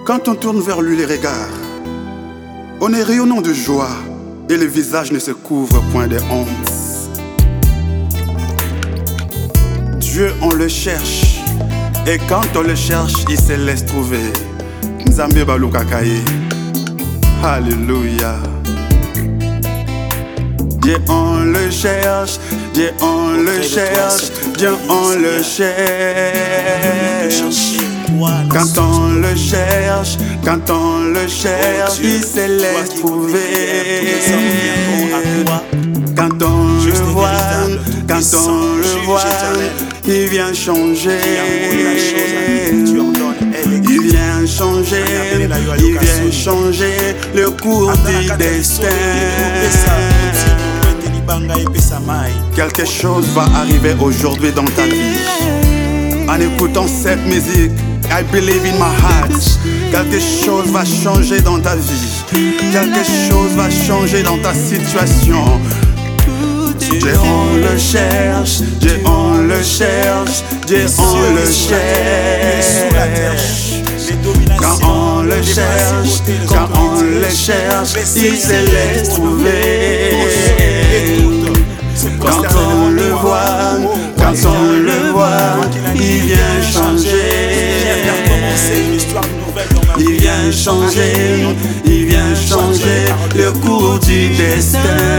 Quand on tourne vers lui les regards, on est rayonnant de joie et le visage ne se couvre point de honte. Dieu, on le cherche, et quand on le cherche, il se laisse trouver. Nzambe baluka kaye. Alléluia. Dieu, on le cherche, Dieu, on le cherche, Dieu, on le cherche. Quand on le cherche, quand on le cherche, il se laisse trouver. Quand on le voit, il vient changer. Il vient changer, il vient changer le cours du destin. Quelque chose va arriver aujourd'hui dans ta vie. En écoutant cette musique, I believe in my heart. Quelque chose va changer dans ta vie. Quelque chose va changer dans ta situation. Dieu, on le cherche, Dieu, on le cherche, Dieu, on le cherche. Quand on le cherche, quand on le cherche, il se laisse trouver. Quand on le voit, il vient changer. Il vient changer, il vient changer le cours du destin.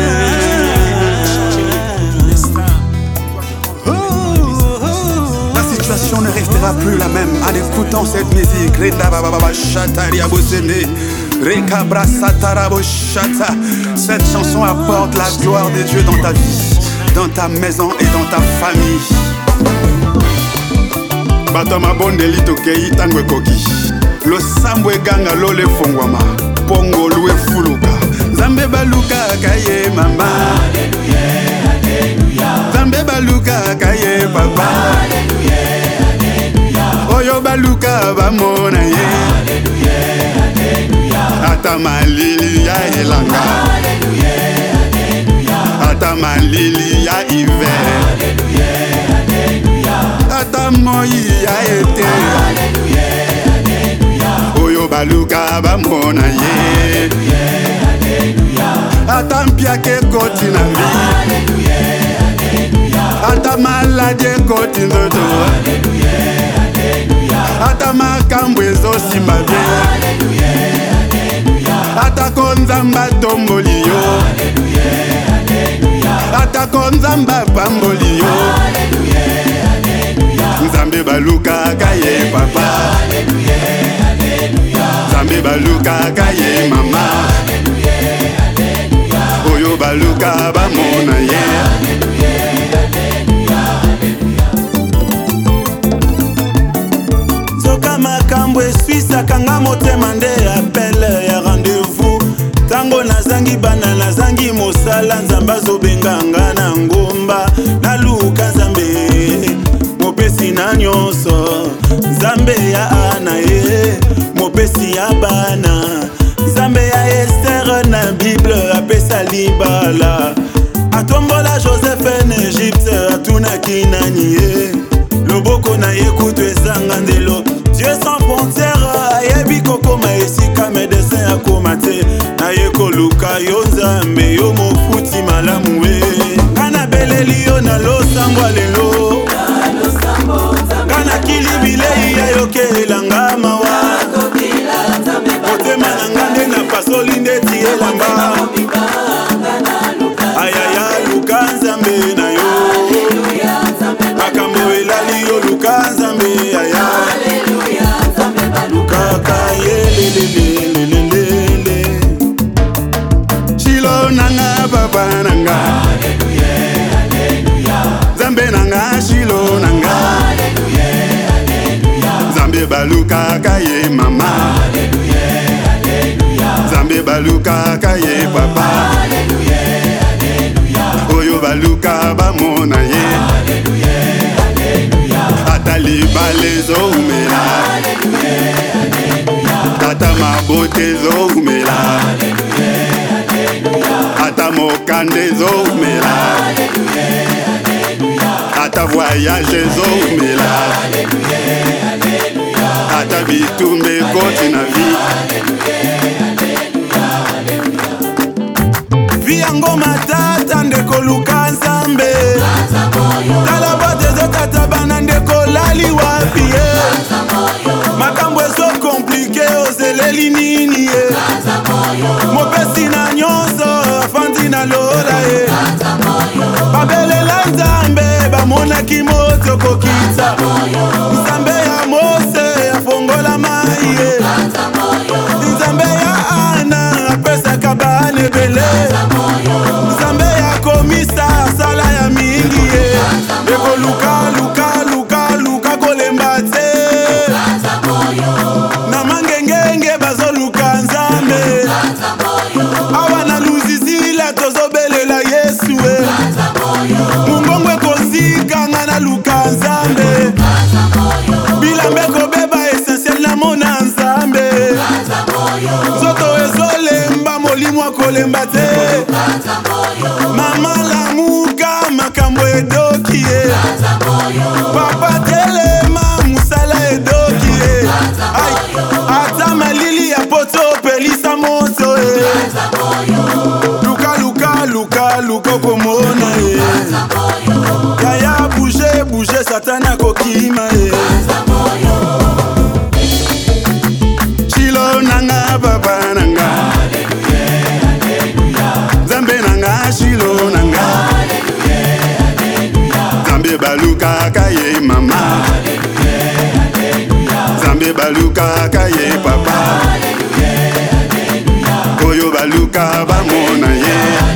La situation ne restera plus la même en écoutant cette musique. Cette chanson apporte la gloire de Dieu dans ta vie, dans ta maison et dans ta famille. Batama bondeli tokei tango koki. Lo sambwe ganga lo le fongwama. Pongo lue fuluka. Zambe baluka kaye mama. Alléluia, alléluia. Zambe baluka kaye papa. Alléluia, alléluia. Oyo baluka bamona ye. Alléluia, alléluia. Ata malili ya elanga. Alléluia, alléluia. Ata malili ya hiver. Alléluia, alléluia. Ata moi ya été. Alléluia, alléluia. Oyo baluka bamona ye. Alléluia, alléluia. Ata mpiake koti na vi. Alléluia, alléluia. Ata maladi koti nzoto. Alléluia, alléluia. Ata makambo ezosimba bien. Alléluia, alléluia. Ata konzamba tomboli yo. Alléluia, alléluia. Ata konzamba pamboli yo. Alléluia, alléluia. Nzambe baluka kaye papa. Alléluia, alléluia. Nzambe baluka kaye mama. Alléluia, alléluia. Oyo baluka bamona ye. Alléluia, alléluia, alléluia. Soka makambo eswisaka nga motema nde appele ya rendez-vous. Tango nazangi bana nazangi mosala nzambe azobenga nga na ngomba. Naluka nzambe mopesi na nyonso. Nzambe ya ana ye mopesi ya bana. Nzambe ya Esther na Bible apesa libala. Atombola Joseph en Egypte atunaki nani ye. Loboko na ye kutu ezanga ndelo. Dieu sans frontières ayebi kokoma esika médecin akoma te. Na ye koluka yo nzambe yo mofuti malamu we. Kana beleli yo na losangwa lelo. Kana kilibilei ya yoke elanga mawa. Motema na ngande na pasoli ndeti elamba. Ayaya luka nzambe na yo. Makambo elali yo luka nzambe aya. Luka kaye lelelelelele. Shilo nanga baba nanga. Nzambe nanga shilo nanga. Nzambe baluka kaye mama. Nzambe baluka kaye papa. Oyo baluka bamona ye. Ata libale zoumela. Ata mabote zoumela. Ata mokande zoumela. Ata voyage zoumela. ata bitumbe koti na vi viango matata ndeko luka nzambe tala bote zotata bana ndeko lali wapi ye makambo ezo komplike ozeleli nini ye mopesi na nyonso afandi na lola ye babelela nzambe bamonaki moto kokitsa nzambe ya Mose afongola mai ye nzambe ya Ana apesaka bana ebele nzambe ya komisa sala ya mingi ye eko luka kolemba te na mangengenge bazoluka nzambe awa na luzizila tozobelela Yesu e mungongo ekozika nga na luka nzambe bilambe kobeba essentiel na mona nzambe nzoto ezolemba molimo akolemba te mama lamuka makambo edoki ye papa telema musala edoki ye ata malili ya poto pelisa moto ye luka komona ye yaya bouge satana kokima ye Shilo nanga papa nanga Zambe nanga Shilo nanga Zambe baluka kaye mama Zambe baluka kaye papa Koyo baluka bamona ye